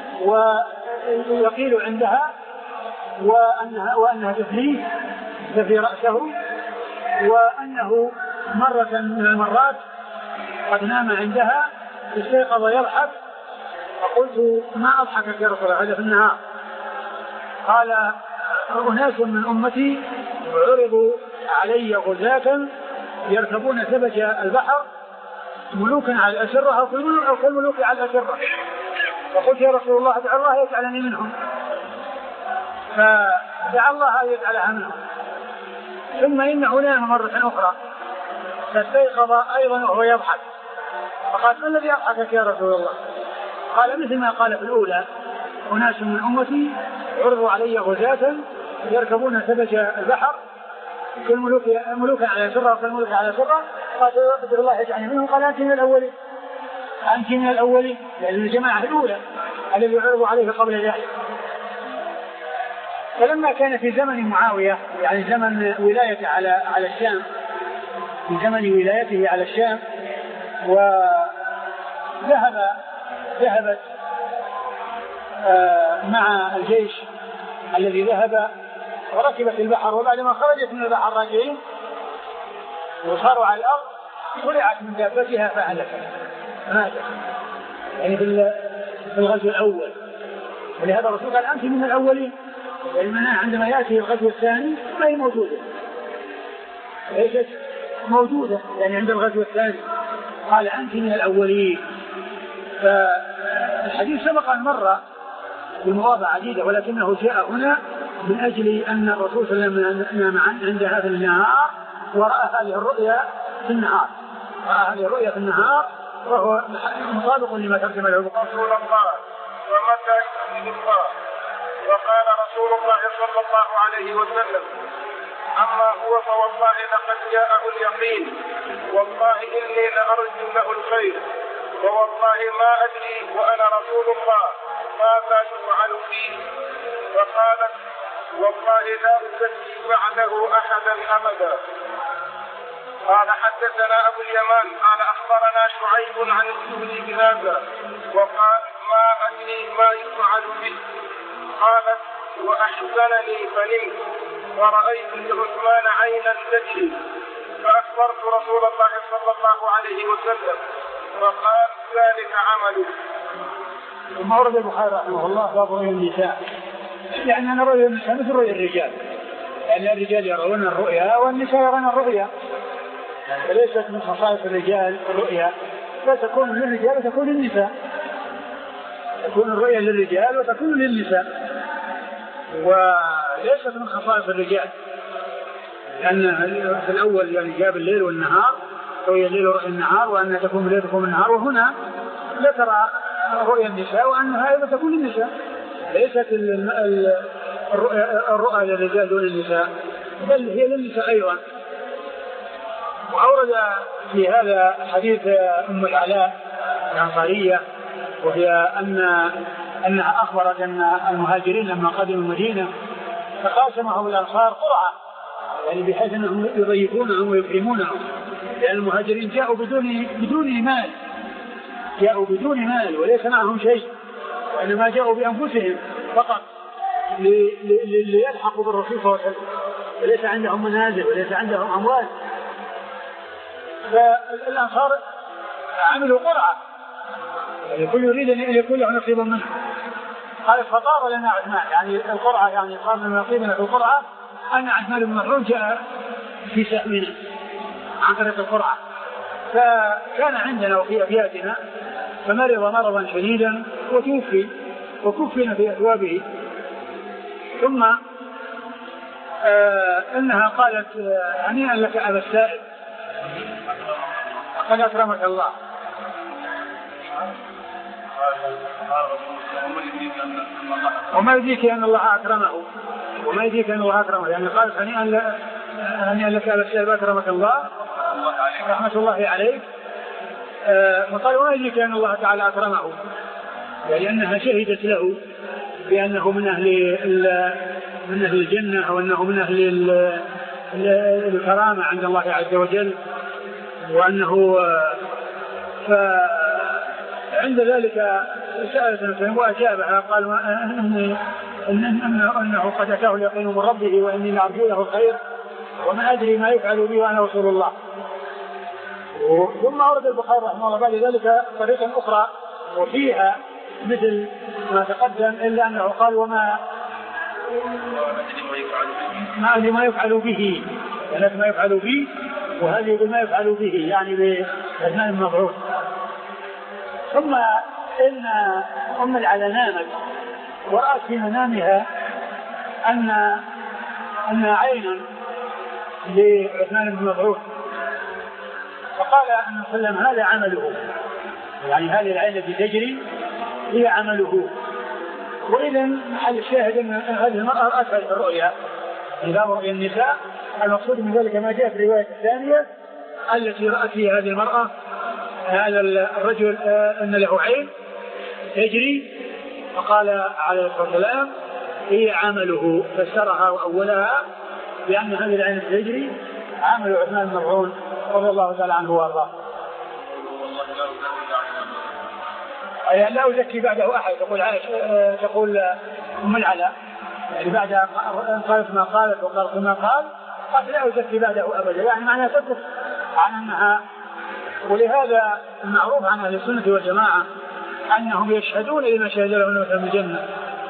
ويقيل عندها وأنها, وأنها تفليه تفلي رأسه وأنه مرة من المرات قد نام عندها استيقظ يضحك. فقلت ما أضحكك يا رسول الله هذا في النهار؟ قال أناس من أمتي عرضوا علي غزاة يركبون سبج البحر ملوكا على الأسرة أو كالملوك على الأسرة. فقلت يا رسول الله ادعو الله يجعلني منهم. فدعا الله أن يجعلها منهم. ثم إنه نام مرة أخرى فاستيقظ أيضا وهو يضحك. فقال ما الذي أضحكك يا رسول الله؟ قال مثل ما قال في الأولى أناس من أمتي عرضوا علي غزاة يركبون سبج البحر كالملوك ملوكا على سرة وكالملوك على سرة. قال ادعو الله يجعلني منهم. قال أنت من الأولين أنت من الأولين لأن الجماعة الأولى الذي عرضوا عليه قبل ذلك. فلما كان في زمن معاوية يعني زمن ولايته على على الشام في زمن ولايته على الشام وذهب ذهبت آه مع الجيش الذي ذهب وركبت البحر وبعدما خرجت من البحر راجعين وصاروا على الأرض طلعت من دابتها فهلكت ماتت يعني في الغزو الأول. ولهذا الرسول قال أنت من الأولين. والمناع عندما يأتي الغزو الثاني ما هي موجودة ليست موجودة يعني عند الغزو الثاني قال أنت من الأولين. فالحديث سبق أن مر بمواضع عديدة ولكنه جاء هنا من أجل أن الرسول صلى الله عليه وسلم نام عند هذا النهار ورأى هذه الرؤيا في النهار رأى هذه الرؤيا في النهار وهو مطابق لما ترجم له رسول الله ومتى يؤمن الله. وقال رسول الله صلى الله عليه وسلم: أما هو فوالله لقد جاءه اليقين، والله إني لأرجو له الخير، ووالله ما أدري وأنا رسول الله ماذا يفعل فيه. فقالت: والله لا أزكي بعده أحدا أبدا. قال: حدثنا أبو اليمان قال أخبرنا شعيب عن الزهري بهذا، وقال: ما أدري ما يفعل به. قالت: وأحزنني فنمت ورأيت لعثمان عينا تجري، فأخبرت رسول الله صلى الله عليه وسلم، فقال: ذلك عمله. ثم ورد البخاري رحمه الله باب رؤيا النساء، يعني أنا رؤيا النساء مثل رؤيا الرجال، يعني الرجال يرون الرؤيا والنساء يرون الرؤيا، وليست من خصائص الرجال الرؤيا، فتكون للرجال وتكون للنساء، تكون الرؤيا للرجال وتكون للنساء، وليست من خصائص الرجال، لأن في الأول يعني جاب الليل والنهار، رؤيا الليل ورؤيا النهار، وأن تكون الليل وتكون النهار، وهنا ذكر رؤيا النساء وأنها أيضا تكون للنساء، ليست الرؤى للرجال دون النساء، بل هي للنساء أيضا. وأورد في هذا حديث أم العلاء الأنصارية، وهي أن أنها أخبرت أن المهاجرين لما قدموا المدينة تقاسمهم الأنصار قرعة، يعني بحيث أنهم يضيفونهم ويكرمونهم، لأن المهاجرين جاءوا بدون بدون مال، جاءوا بدون مال وليس معهم شيء، وإنما جاءوا بأنفسهم فقط ليلحقوا بالرسول صلى الله عليه وسلم، وليس عندهم منازل وليس عندهم أموال. فالأنصار عملوا قرعة، يعني كل يريد أن يكون له نصيب منه. قال: فطار لنا عثمان، يعني القرعة يعني صار لنا نصيبنا في القرعة أن عثمان بن مسعود جاء في سهمنا عن طريق القرعة، فكان عندنا وفي أبياتنا، فمرض مرضا شديدا وتوفي وكفن في أثوابه. ثم آه إنها قالت: هنيئا لك أبا السائب قد أكرمك الله. وما يدريك أن الله أكرمه، وما يدريك أن الله أكرمه، يعني قالت: هنيئا لك أبا السائب أكرمك الله رحمة الله عليك. فقال: وما يدريك أن الله تعالى أكرمه، يعني أنها شهدت له بأنه من أهل من أهل الجنة، أو أنه من أهل الكرامة عند الله عز وجل، وأنه فعند ذلك سألت نفسه وأجابها، قال: إنه, إنه قد أتاه اليقين من ربه وإني لأرجو له الخير وما أدري ما يفعل بي وأنا رسول الله. ثم أورد البخاري رحمه الله بعد ذلك طريقا أخرى وفيها مثل ما تقدم، إلا أنه قال: وما ما أدري ما يفعل به، يعني ما يفعل به، وهذه يقول ما يفعل به يعني بأثناء المبعوث. ثم إن أم العلاء نامت ورأت في منامها أن أن عينا لعثمان بن مبعوث، فقال النبي صلى الله عليه وسلم: هذا عمله، يعني هذه العين التي تجري هي عمله. وإذا محل الشاهد أن هذه المرأة رأت الرؤيا، إذا رؤيا النساء المقصود من ذلك ما جاء في الرواية الثانية التي رأت فيها هذه المرأة هذا الرجل أن له عين تجري، فقال عليه الصلاة والسلام: هي عمله، فسرها وأولها بأن هذه العين تجري عمل عثمان بن مظعون رضي الله تعالى عنه وارضاه. يعني لا أزكي بعده أحد، تقول عائشة تقول أم العلاء، يعني بعد قالت ما قالت وقالت ما قال، قالت لا أزكي بعده أبدا، يعني معناها تكف عن أنها. ولهذا المعروف عن أهل السنة والجماعة أنهم يشهدون لمن شهد له من الجنة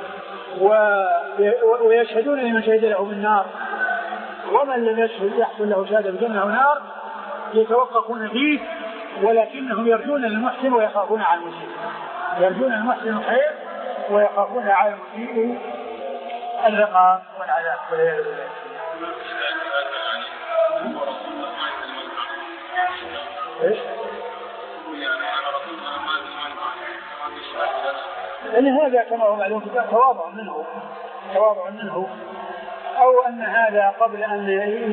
ويشهدون لمن شهد له بالنار، ومن لم يشهد يحصل له شهادة بالجنة ونار يتوقفون فيه، ولكنهم يرجون المحسن ويخافون على المسيء، يرجون المحسن الخير ويخافون على المسيء العقاب والعذاب والعياذ بالله. ايش؟ لأن هذا كما هو معلوم تواضع منه تواضع منه أو أن هذا قبل أن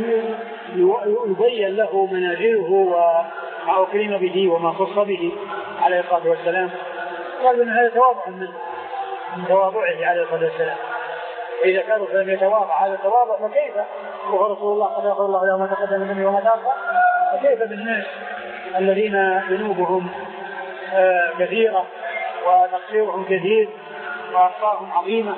يبين له منازله وما أكرم به وما خص به عليه الصلاة والسلام، قال أن هذا تواضع منه من تواضعه عليه الصلاة والسلام. وإذا كانوا فلم يتواضع هذا التواضع فكيف وهو رسول الله قد يغفر الله له ما تقدم من ذنبه وما تأخر، فكيف بالناس الذين ذنوبهم آه كثيرة وتقصيرهم كثير وأخطاءهم عظيمة.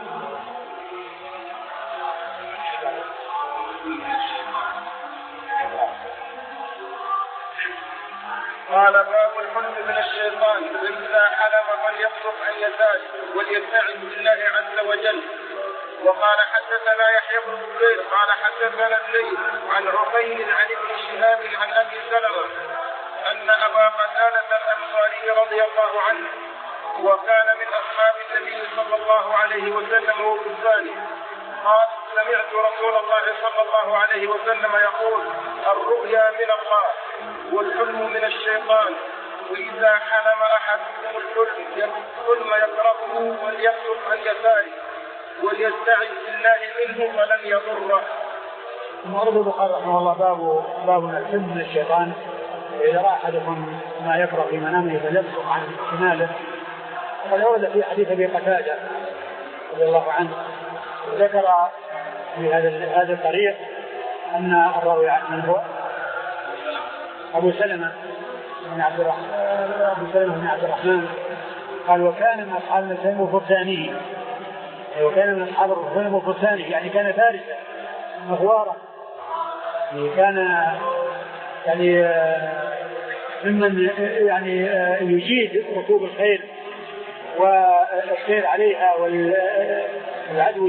قال باب الحلم من الشيطان، وإذا حلم فليصرف عن يساره وليستعذ بالله عز وجل. وقال حدثنا يحيى بن بكير قال حدثنا الليث عن عقيل عن ابن شهاب عن ابي سلمة ان ابا قتادة الانصاري رضي الله عنه وكان من اصحاب النبي صلى الله عليه وسلم وكفانه قال سمعت رسول الله صلى الله عليه وسلم يقول الرؤيا من الله والحلم من الشيطان، وإذا حلم أحدكم الحلم حلم يكرهه وليصرف عن يساره وليستعذ بالله منه فلن يضره. ورد البخاري رحمه الله باب باب الحلم من الشيطان، إذا رأى أحدكم ما يكره في منامه فليصرف عن شماله. وقد ورد في حديث أبي قتادة رضي الله عنه ذكر في هذا هذا الطريق أن الراوي من هو أبو سلمة بن عبد الرحمن أبو سلمة بن عبد الرحمن قال وكان من أصحاب الفرسان وفرسانه، وكان من أصحاب الفرسان وفرسانه يعني كان فارسا مغوارا، كان يعني ممن يعني يجيد ركوب الخيل والسير عليها والعدو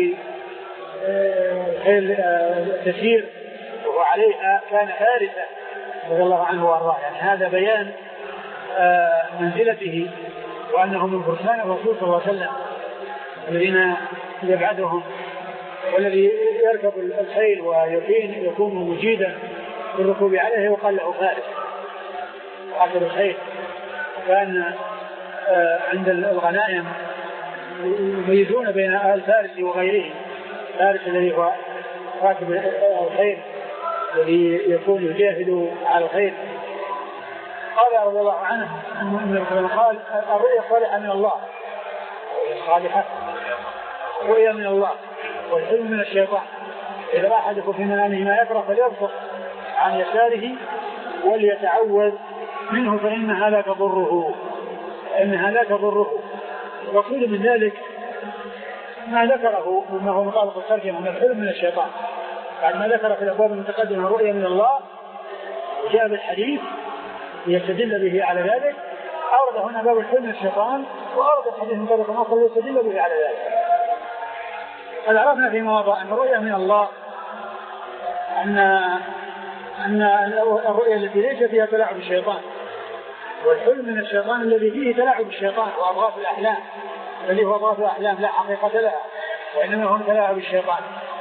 خيل تسير وهو عليها، كان فارسا رضي الله عنه وارضاه. يعني هذا بيان منزلته وأنه من فرسان الرسول صلى الله عليه وسلم الذين يبعدهم، والذي يركب الخيل ويكون يكون مجيدا بالركوب عليه وقال له فارس عبد الخيل. كان عند الغنائم يميزون بين أهل فارس وغيره، فارس الذي هو راكب الخيل الذي يكون يجاهد على الخير. قال رضي الله عنه أنه قال الرؤيا الصالحة من الله، الصالحة رؤيا من الله والحلم من الشيطان. إذا رأى أحدكم في منامه ما يكره فليبصق عن يساره وليتعوذ منه فإنها لا تضره إنها لا تضره. وقيل من ذلك ما ذكره مما هو مطابق الترجمة من الحلم من الشيطان بعد ما ذكر في الأبواب المتقدمة رؤيا من الله وجاء بالحديث ليستدل به على ذلك. أورد هنا باب الحلم من الشيطان وأورد الحديث من طريق آخر ليستدل به على ذلك. قد عرفنا في مواضع أن الرؤيا من الله أن أن الرؤيا التي ليس فيها تلاعب الشيطان، والحلم من الشيطان الذي فيه تلاعب الشيطان وأضغاث الأحلام الذي هو أضغاث الأحلام لا حقيقة لها وإنما هو تلاعب الشيطان.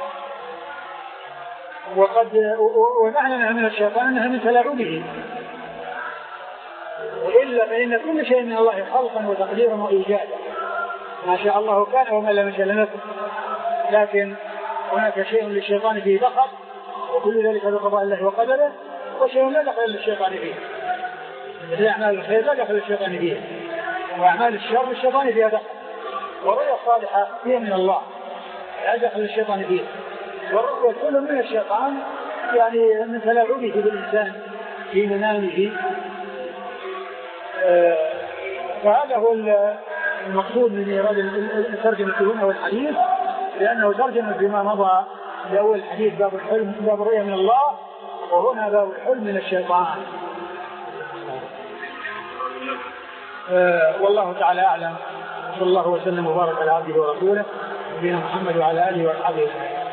وقد ومعنى من الشيطان أنها من تلاعبه، وإلا فإن كل شيء من الله خلقا وتقديرا وإيجادا، ما شاء الله كان وما لم يشاء لم يكن. لكن هناك شيء للشيطان فيه دخل، وكل ذلك بقضاء الله وقدره، وشيء لا دخل للشيطان فيه مثل أعمال الخير لا دخل للشيطان فيه، وأعمال الشر الشيطان فيها دخل. والرؤيا الصالحة هي من الله لا دخل للشيطان فيه، والرؤيا كل من الشيطان يعني من تلاعبه بالإنسان في منامه. آه فهذا هو المقصود من إيراد الترجمة هنا والحديث، لأنه ترجم فيما مضى لأول الحديث باب الحلم باب الرؤيا من الله، وهنا باب الحلم من الشيطان. آه والله تعالى أعلم. صلى الله وسلم وبارك على عبده ورسوله نبينا محمد وعلى آله وصحبه.